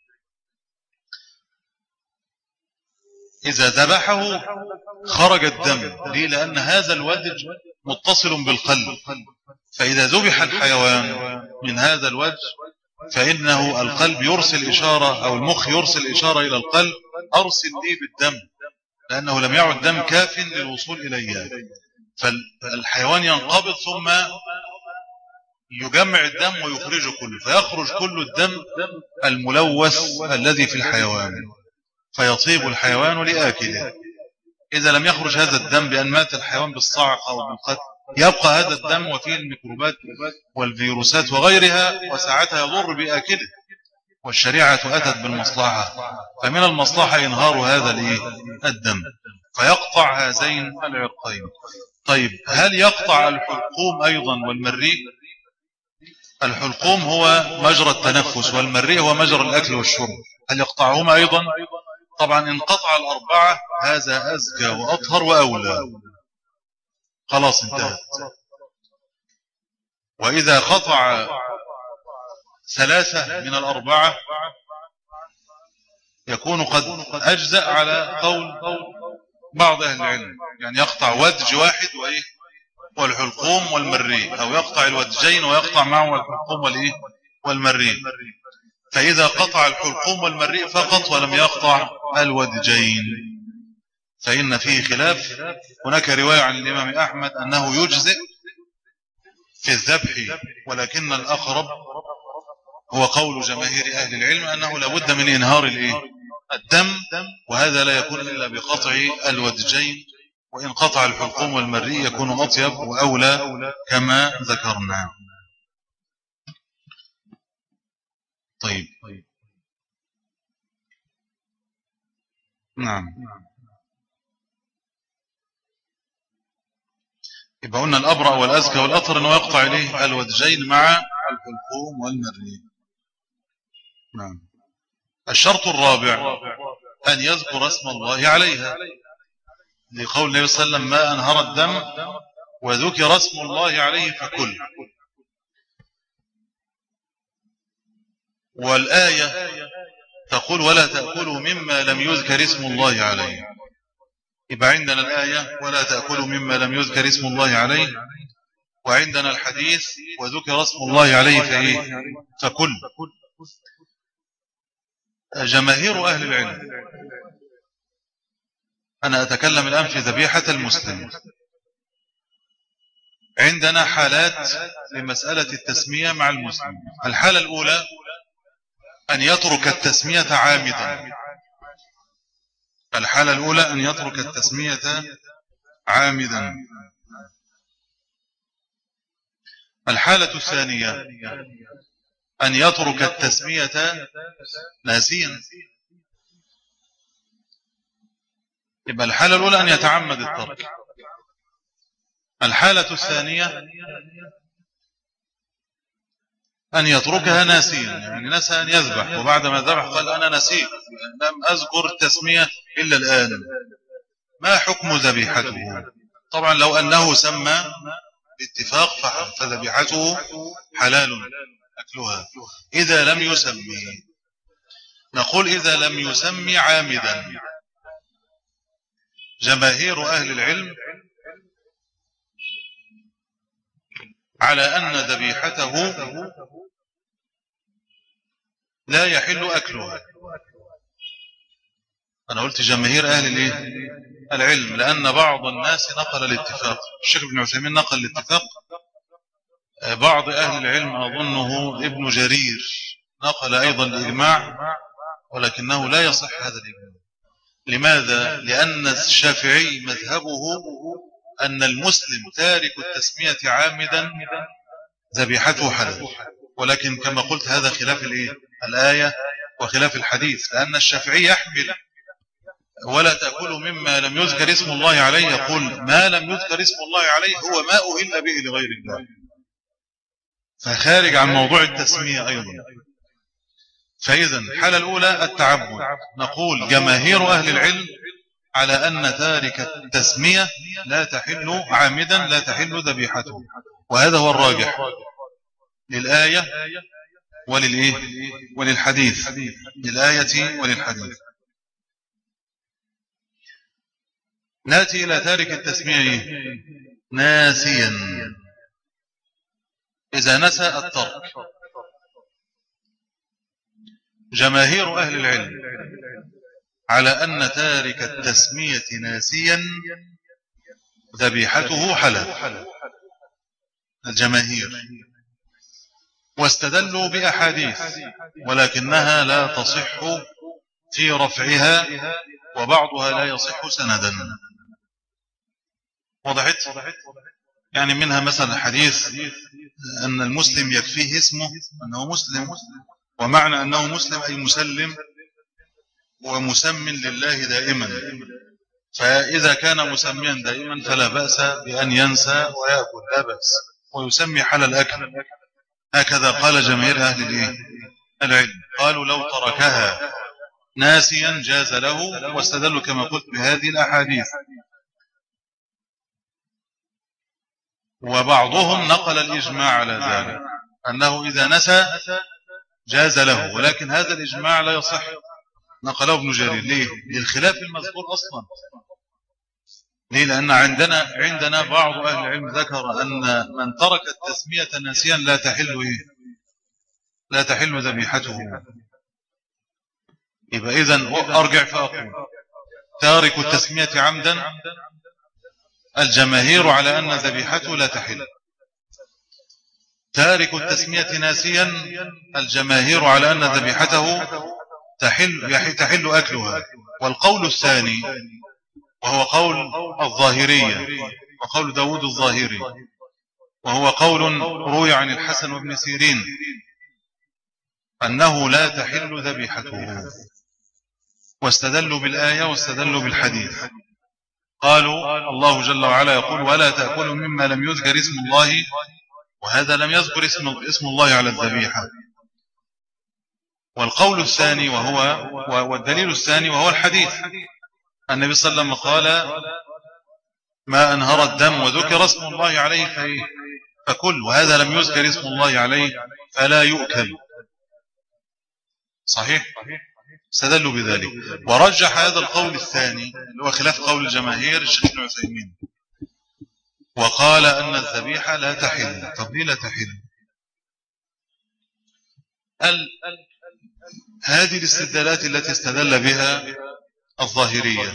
اذا ذبحه خرج الدم. ليه؟ لان هذا الودج متصل بالقلب، فاذا ذبح الحيوان من هذا الوجه فانه القلب يرسل اشاره، او المخ يرسل اشاره الى القلب ارسل لي بالدم، لانه لم يعد دم كاف للوصول اليه. فالحيوان ينقبض ثم يجمع الدم ويخرجه كله، فيخرج كل الدم الملوث الذي في الحيوان، فيطيب الحيوان لآكله. إذا لم يخرج هذا الدم بأن مات الحيوان بالصعق أو بالقتل، يبقى هذا الدم وفيه الميكروبات والفيروسات وغيرها، وساعتها يضر بآكله، والشريعة أتت بالمصلحة، فمن المصلحة إنهار هذا الدم فيقطع هذين العرقين. طيب هل يقطع الحلقوم أيضا والمريء؟ الحلقوم هو مجرى التنفس، والمريء هو مجرى الأكل والشرب، هل يقطعهما أيضا؟ طبعا إن قطع الأربعة هذا أزكى وأطهر وأولى، خلاص انتهت. وإذا قطع ثلاثة من الأربعة يكون قد أجزأ على قول بعض أهل العلم، يعني يقطع ودج واحد وإيه؟ والحلقوم والمريء، أو يقطع الودجين ويقطع معه الحلقوم والإيه؟ والمريء. فإذا قطع الحلقوم والمريء فقط ولم يقطع الودجين فإن فيه خلاف. هناك رواية عن الإمام أحمد أنه يجزئ في الذبح، ولكن الأقرب هو قول جماهير أهل العلم أنه لابد من إنهار الدم، وهذا لا يكون إلا بقطع الودجين، وإن قطع الحلقوم والمريء يكون أطيب وأولى كما ذكرنا. طيب نعم، يبقى قلنا الأبرأ والأزكى والأطهر أنه يقطع إليه الودجين مع الحلقوم والمريء. نعم. الشرط الرابع أن يذكر اسم الله عليها، لقول النبي صلى الله عليه وسلم ما أنهر الدم وذكر اسم الله عليه فكل. والآية تقول ولا تأكلوا مما لم يذكر اسم الله عليه. يبقى عندنا الآية ولا تأكلوا مما لم يذكر اسم الله عليه، وعندنا الحديث وذكر اسم الله عليه فإيه؟ فكل. جماهير أهل العلم، أنا أتكلم الآن في ذبيحة المسلم، عندنا حالات لمسألة التسمية مع المسلم. الحالة الأولى أن يترك التسمية عامدا، الحالة الأولى أن يترك التسمية عامدا. الحالة الثانية أن يترك التسمية ناسيا. يبقى الحالة الأولى أن يتعمد الترك. الحالة الثانية أن يتركها ناسيا، يعني نسى أن يذبح، وبعد ما ذبح قال أنا نسيت لم أذكر التسمية إلا الآن، ما حكم ذبيحته؟ طبعا لو أنه سمى باتفاق فذبيحته حلال أكلها. إذا لم يسمي، نقول إذا لم يسمي عامدا، جماهير أهل العلم على أن ذبيحته لا يحل أكلها. أنا قلت جماهير أهل العلم لأن بعض الناس نقل الاتفاق. الشيخ ابن عثيمين نقل الاتفاق، بعض أهل العلم أظنه ابن جرير نقل أيضا الإجماع، ولكنه لا يصح هذا الإجماع. لماذا؟ لأن الشافعي مذهبه أن المسلم تارك التسمية عامدا ذبيحته حلال، ولكن كما قلت هذا خلاف الآية وخلاف الحديث، لأن الشافعي يحمل ولا تأكلوا مما لم يذكر اسم الله عليه، يقول ما لم يذكر اسم الله عليه هو ما أهل به لغير الله، فخارج عن موضوع التسمية أيضا. فإذا الحالة الأولى التعبد، نقول جماهير أهل العلم على أن تارك التسمية لا تحل عامدا لا تحل ذبيحته، وهذا هو الراجح للآية وللإيه وللحديث، للآية وللحديث. نأتي إلى تارك التسمية ناسيا. إذا نسى الترك، جماهير أهل العلم على أن تارك التسمية ناسيا ذبيحته حلال، الجماهير، واستدلوا بأحاديث ولكنها لا تصح في رفعها، وبعضها لا يصح سندا. وضحت؟ يعني منها مثلا حديث أن المسلم يكفيه اسمه أنه مسلم، ومعنى أنه مسلم أي مسلم ومسم لله دائما، فإذا كان مسميا دائما فلا بأس بأن ينسى ويأكل، لا بأس، ويسمي حل الأكل. هكذا قال جماهير أهل العلم، قالوا لو تركها ناسيا جاز له، واستدلوا كما قلت بهذه الأحاديث. وبعضهم نقل الإجماع على ذلك أنه إذا نسى جاز له، ولكن هذا الإجماع لا يصح، نقله ابن جرير. ليه؟ للخلاف المذكور أصلا. ليه؟ لأن عندنا عندنا بعض أهل العلم ذكر أن من ترك التسمية ناسيا لا تحل إيه؟ لا تحل ذبيحته. يبقى إذن أرجع فأقول تارك التسمية عمدا الجماهير على أن ذبيحته لا تحل، تارك التسمية ناسيا الجماهير على أن ذبيحته تحل, تحل أكلها. والقول الثاني وهو قول الظاهرية وقول داود الظاهري، وهو قول روي عن الحسن وابن سيرين أنه لا تحل ذبيحته، واستدلوا بالآية واستدلوا بالحديث. قالوا الله جل وعلا يقول ولا تأكلوا مما لم يذكر اسم الله، وهذا لم يذكر اسم, اسم الله على الذبيحة. والقول الثاني وهو والدليل الثاني وهو الحديث، النبي صلى الله عليه وسلم قال ما أنهر الدم وذكر اسم الله عليه فكل، وهذا لم يذكر اسم الله عليه فلا يؤكل. صحيح؟ استدلوا بذلك، ورجح هذا القول الثاني اللي هو خلاف قول الجماهير الشيخ ابن عثيمين، وقال أن الذبيحة لا تحل. طب ليه لا تحل؟ ال... هذه الاستدلالات التي استدل بها الظاهرية.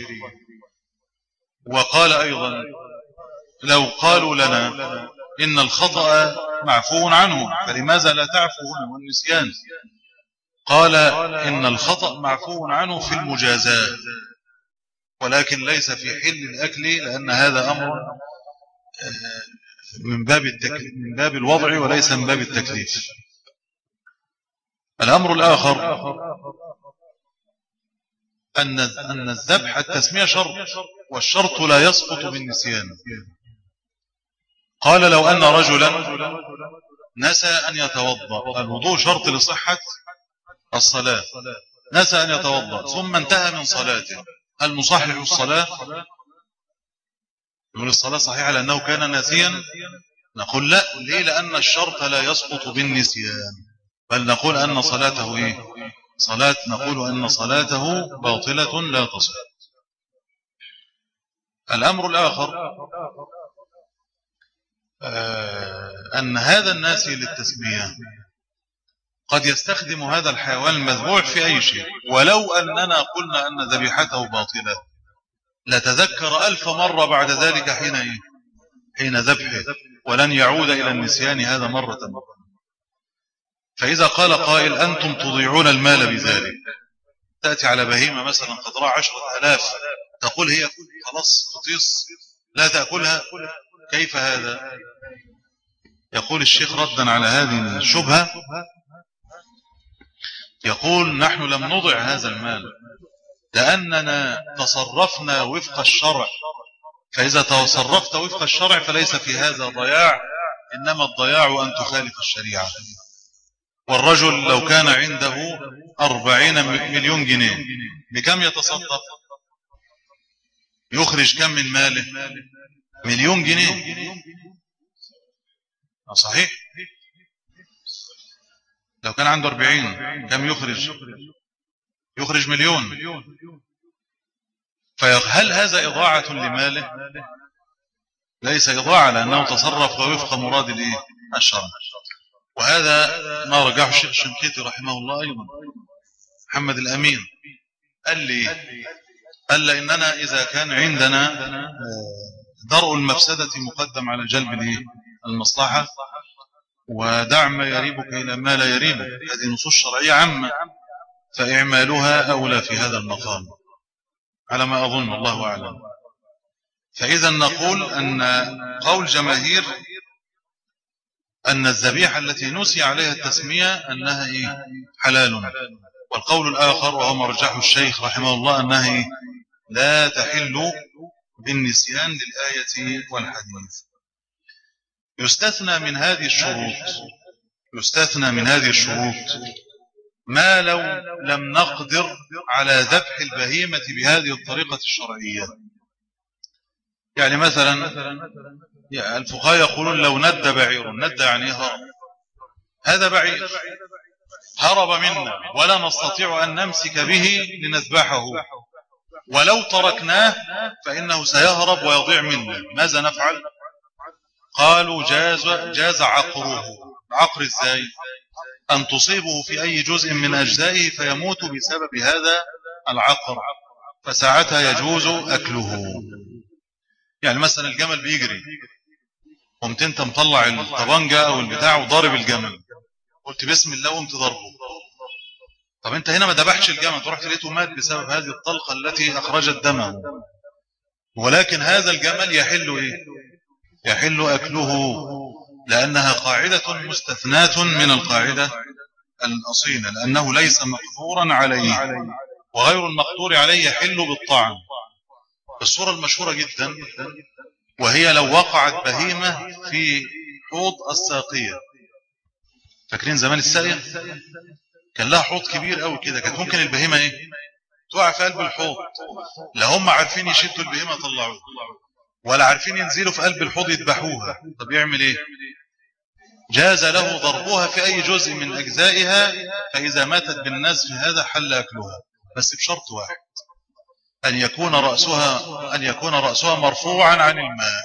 وقال أيضا لو قالوا لنا إن الخطأ معفو عنه فلماذا لا تعفو هنا والنسيان؟ قال إن الخطأ معفو عنه في المجازات، ولكن ليس في حل الأكل، لأن هذا أمر من باب التكليف، من باب الوضع وليس من باب التكليف. الأمر الآخر أن أن الذبح التسمية شرط، والشرط لا يسقط بالنسيان. قال لو أن رجلا نسى أن يتوضأ، الوضوء شرط لصحة الصلاة، نسى أن يتوضأ ثم انتهى من صلاته، هل نصحح الصلاة؟ نقول الصلاة صحيحة لأنه كان ناسيا؟ نقول لا. ليه؟ لأن الشرط لا يسقط بالنسيان، بل نقول أن صلاته إيه؟ صلاة نقول أن صلاته باطلة لا تصح. الأمر الآخر آه أن هذا الناسي للتسمية قد يستخدم هذا الحيوان المذبوح في أي شيء، ولو أننا قلنا أن ذبيحته باطلة لتذكر ألف مرة بعد ذلك حين إيه؟ حين ذبحه، ولن يعود إلى النسيان هذا مرة مرة. فإذا قال قائل أنتم تضيعون المال بذلك، تأتي على بهيمة مثلا قدرها عشرة آلاف تقول هي خلاص قطيس لا تأكلها، كيف هذا؟ يقول الشيخ ردا على هذه الشبهة، يقول نحن لم نضع هذا المال لأننا تصرفنا وفق الشرع، فإذا تصرفت وفق الشرع فليس في هذا ضياع، إنما الضياع أن تخالف الشريعة. والرجل لو كان عنده أربعين مليون جنيه بكم يتصدق؟ يخرج كم من ماله؟ مليون جنيه، صحيح؟ لو كان عنده أربعين كم يخرج؟ يخرج مليون. فهل هذا إضاعة لماله؟ ليس إضاعة، لأنه تصرف وفق مراد الشرع. وهذا ما رجعه الشيخ الشنقيطي رحمه الله أيضا. محمد الأمين قال لي قال لي إننا إذا كان عندنا درء المفسدة مقدم على جلب المصلحة، ودع ما يريبك إلى ما لا يريبك، هذه نصوص شرعية عامة، فإعمالها أولى في هذا المقام على ما أظن، الله أعلم. فإذا نقول أن قول جماهير أن الذبيحة التي نسي عليها التسمية أنها إيه؟ حلال، والقول الآخر وهو مرجح الشيخ رحمه الله أنها إيه؟ لا تحل بالنسيان للآية والحديث. يستثنى من هذه الشروط يستثنى من هذه الشروط ما لو لم نقدر على ذبح البهيمة بهذه الطريقة الشرعية. يعني مثلا الفقهاء يقولون لو ند بعير، ند يعني هرب، هذا بعير هرب منا ولا نستطيع أن نمسك به لنذبحه، ولو تركناه فإنه سيهرب ويضيع منا، ماذا نفعل؟ قالوا جاز, جاز عقره. عقر ازاي؟ أن تصيبه في أي جزء من أجزائه فيموت بسبب هذا العقر، فساعتها يجوز أكله. يعني مثلا الجمل بيجري، قمت انت مطلع الطبنجة أو البتاع وضارب الجمل، قلت بسم الله وقمت ضربه، طب انت هنا ما ذبحتش الجمل، تروح لقيته مات بسبب هذه الطلقة التي أخرجت دمه، ولكن هذا الجمل يحل إيه؟ يحل أكله، لأنها قاعدة مستثناة من القاعدة الأصيلة، لأنه ليس مقدورا عليه، وغير المقدور عليه يحل بالطعن. الصورة المشهورة جدا وهي لو وقعت بهيمة في حوض الساقية، فاكرين زمان الساقية كان لها حوض كبير قوي كده، كانت ممكن البهيمة ايه تقع في قلب الحوض، لا هم عارفين يشدوا البهيمة طلعوها، ولا عارفين ينزلوا في قلب الحوض يذبحوها، طب يعمل ايه؟ جاز له ضربها في أي جزء من أجزائها، فإذا ماتت بالنزف هذا حل أكلها، بس بشرط واحد، أن يكون رأسها أن يكون رأسها مرفوعا عن الماء،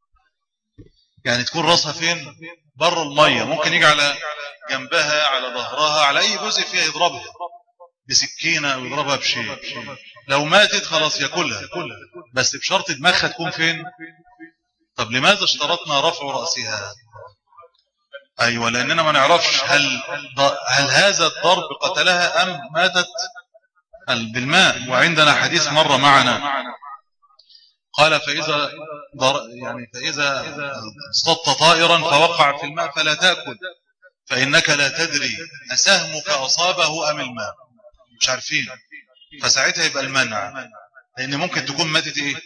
يعني تكون رأسها فين؟ بر المية، ممكن يجي على جنبها على ظهرها على أي جزء فيها يضربها بسكينة أو يضربها بشيء، لو ماتت خلاص يأكلها، بس بشرط دماغها تكون فين؟ طب لماذا اشترطنا رفع رأسها؟ أيوة لأننا ما نعرفش هل, هل هذا الضرب قتلها أم ماتت بالماء. وعندنا حديث مرة معنا قال فإذا يعني فإذا اصطدت طائرا فوقع في الماء فلا تأكل، فإنك لا تدري أسهمك أصابه أم الماء، مش عارفين، فساعتها يبقى المنع، لأن ممكن تكون ماتت إيه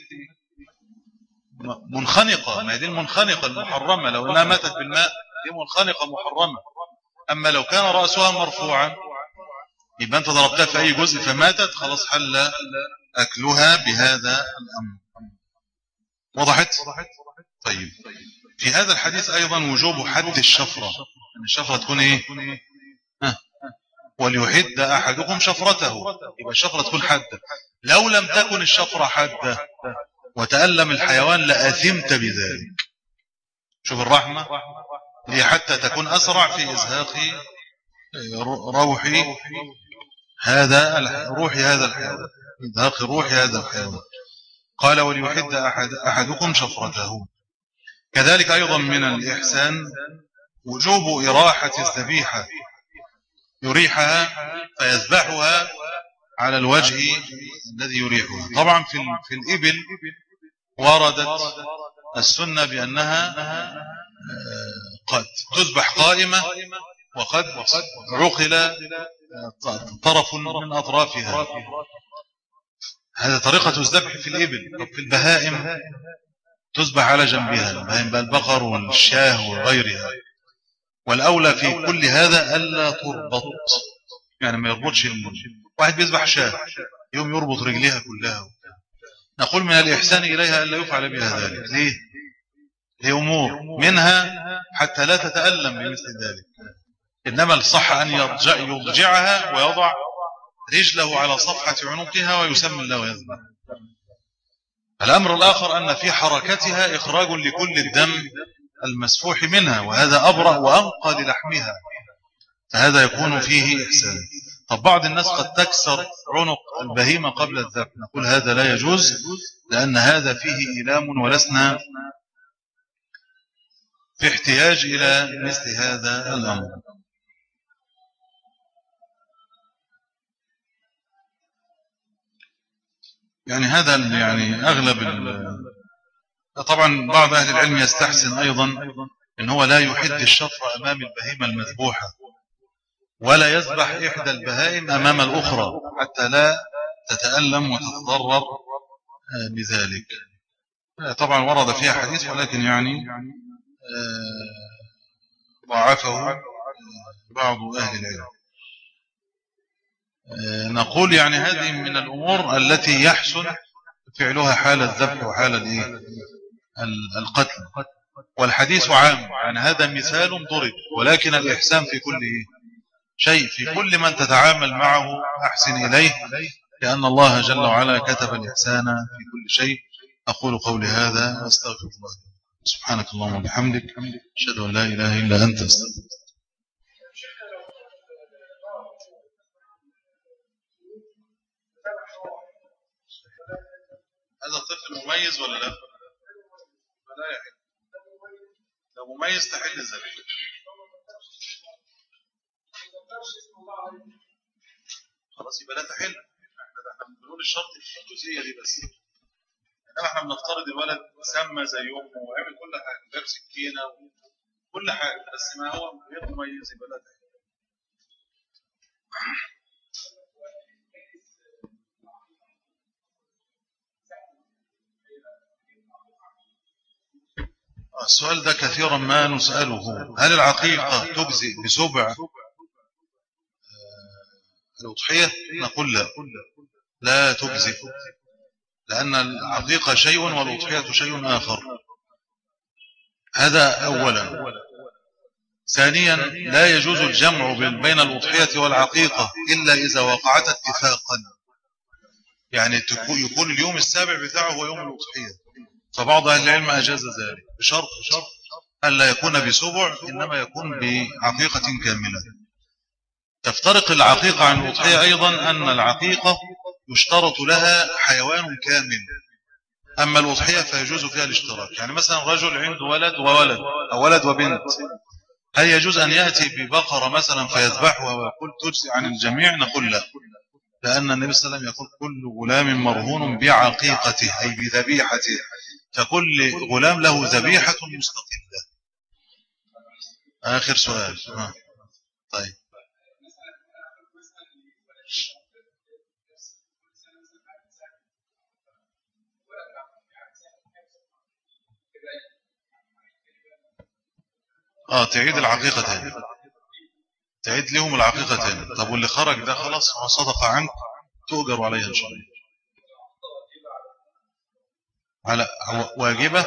منخنقة، ما هي دي المنخنقة المحرمة، لو أنها ماتت بالماء دي منخنقة محرمة. أما لو كان رأسها مرفوعا يبقى أنت ضربتها في أي جزء فماتت، خلاص حل أكلها بهذا الأمر. وضحت؟ طيب، في هذا الحديث أيضا وجوب حد الشفرة، يعني الشفرة تكون إيه؟ ها. وليحد أحدكم شفرته، يبقى الشفرة تكون حدة. لو لم تكن الشفرة حدة وتألم الحيوان لأثمت بذلك. شوف الرحمة، هي حتى تكون أسرع في إزهاق روحي هذا روح هذا الحيوان، إزهاق روح هذا الحيوان. قال وليحد أحد أحدكم شفرته. كذلك أيضا من الإحسان وجوب إراحة الذبيحة، يريحها فيذبحها على الوجه الذي يريحها. طبعا في في الإبل وردت السنة بأنها قد تذبح قائمة وقد عقل طرف من أطرافها، هذا طريقة الذبح في الإبل. في البهائم تذبح على جنبها، البهائم البقر والشاه وغيرها، والأولى في كل هذا ألا تربط، يعني ما يربطش. واحد بيذبح شاه يوم يربط رجليها كلها، نقول من الإحسان إليها ألا يفعل بها ذلك. ليه؟ لأمور منها حتى لا تتألم بمثل ذلك، إنما الصح أن يضجعها ويضع رجله على صفحة عنقها ويسمى الله ويذبح. الأمر الآخر أن في حركتها إخراج لكل الدم المسفوح منها، وهذا أبرأ وأنقى للحمها، فهذا يكون فيه إحسان. طب بعض الناس قد تكسر عنق البهيمة قبل الذبح، نقول هذا لا يجوز، لأن هذا فيه إيلام ولسنا في احتياج إلى مثل هذا الأمر. يعني هذا يعني أغلب طبعا بعض أهل العلم يستحسن أيضا إن هو لا يحد الشفر أمام البهيمة المذبوحة، ولا يذبح إحدى البهائم أمام الأخرى حتى لا تتألم وتتضرر بذلك. طبعا ورد فيها حديث ولكن يعني ضعفه بعض أهل العلم. نقول يعني هذه من الأمور التي يحسن فعلها حال الذبح وحال القتل، والحديث عام، يعني هذا مثال ضرب، ولكن الإحسان في كل شيء، في كل من تتعامل معه أحسن إليه، لأن الله جل وعلا كتب الإحسان في كل شيء. أقول قولي هذا واستغفر الله. سبحانك اللهم وبحمدك، أشهد أن لا إله إلا أنت، استغفرك. هذا الطفل مميز ولا لا؟ لا يحل. لو مميز تحل الزكاة. خلاص يبقى لا تحل. احنا بنقول الشرط في الجزئيه دي بس، انما احنا بنفترض الولد سمى زي امه وعمل كل حاجه، جاب سكينه وكل حاجه، بس ما هو غير مميز يبقى لا تحل. السؤال ده كثيرا ما نسأله، هل العقيقة تجزئ بسبع الأضحية؟ نقول لا، لا تجزئ، لأن العقيقة شيء والأضحية شيء آخر. هذا أولا. ثانيا، لا يجوز الجمع بين الأضحية والعقيقة إلا إذا وقعت اتفاقا، يعني يكون اليوم السابع بتاعه هو يوم الأضحية، فبعض أهل العلم أجاز ذلك بشرط ألا يكون بسبع، إنما يكون بعقيقة كاملة. تفترق العقيقة عن الأضحية أيضا أن العقيقة يشترط لها حيوان كامل، أما الأضحية فيجوز فيها الاشتراك. يعني مثلا رجل عنده ولد وولد أو ولد وبنت، هل يجوز أن يأتي ببقرة مثلا فيذبحها ويقول تجزي عن الجميع؟ نقول لا، لأن النبي صلى الله عليه وسلم يقول كل غلام مرهون بعقيقته أي بذبيحته، فكل غلام له ذبيحة مستقلة. آخر سؤال. ها. طيب اه تعيد العقيقة تاني، تعيد لهم العقيقة تاني. طب واللي خرج ده خلاص هو صدق عنك، تؤجر عليها إن شاء الله. على واجبة.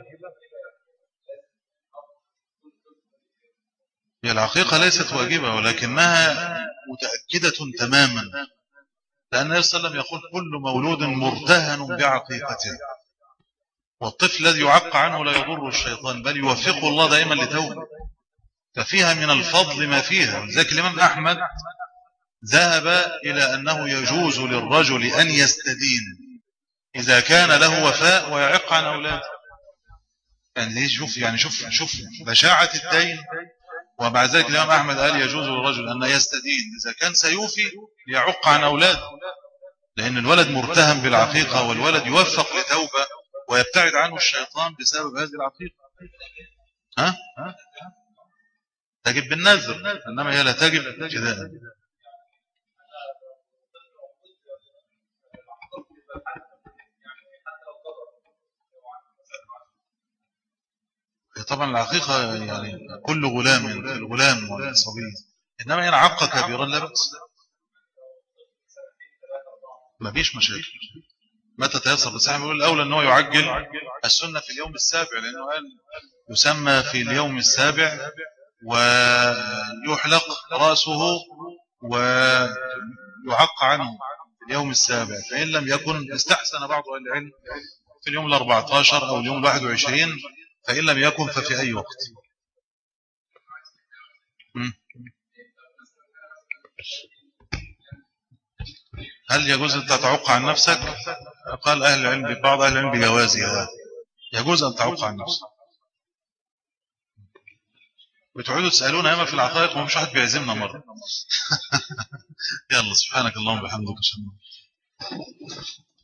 هي العقيقة ليست واجبة ولكنها متأكدة تماما، لأن النبي صلى الله عليه وسلم يقول كل مولود مرتهن بعقيقته، والطفل الذي يعق عنه لا يضر الشيطان بل يوفقه الله دائما لتوبة، ففيها من الفضل ما فيها. ذلك الإمام أحمد ذهب إلى أنه يجوز للرجل أن يستدين إذا كان له وفاء ويعق عن أولاده. يعني شوف يعني شوف شوف بشاعة الدين، ومع ذلك الإمام أحمد قال يجوز للرجل أن يستدين إذا كان سيوفي ليعق عن أولاده، لأن الولد مرتهن بالعقيقة، والولد يوفق لتوبة ويبتعد عنه الشيطان بسبب هذه العقيقة. ها؟ تجب بالنذر، إنما هي لا تجب ابتداء. طبعا العقيقة يعني كل غلام الغلام والصبي، إنما إن عق كبيرا لا بأس، ما فيش مشاكل متى تيسر. بس احنا بنقول الأولى أنه يعجل السنة في اليوم السابع، لأنه قال يسمى في اليوم السابع ويحلق رأسه ويعق عنه في اليوم السابع، فإن لم يكن استحسن بعض أهل العلم في اليوم الأربعة عشر أو اليوم الواحد وعشرين، فإن لم يكن ففي أي وقت. م. هل يجوز أن تعق عن نفسك؟ قال أهل العلم بعض أهل العلم بجوازها، يجوز أن تعق عن نفسك. بتقعدوا تسألونا ياما في العقائق ومش واحد بيعزمنا مرة. يلا سبحانك اللهم وبحمدك.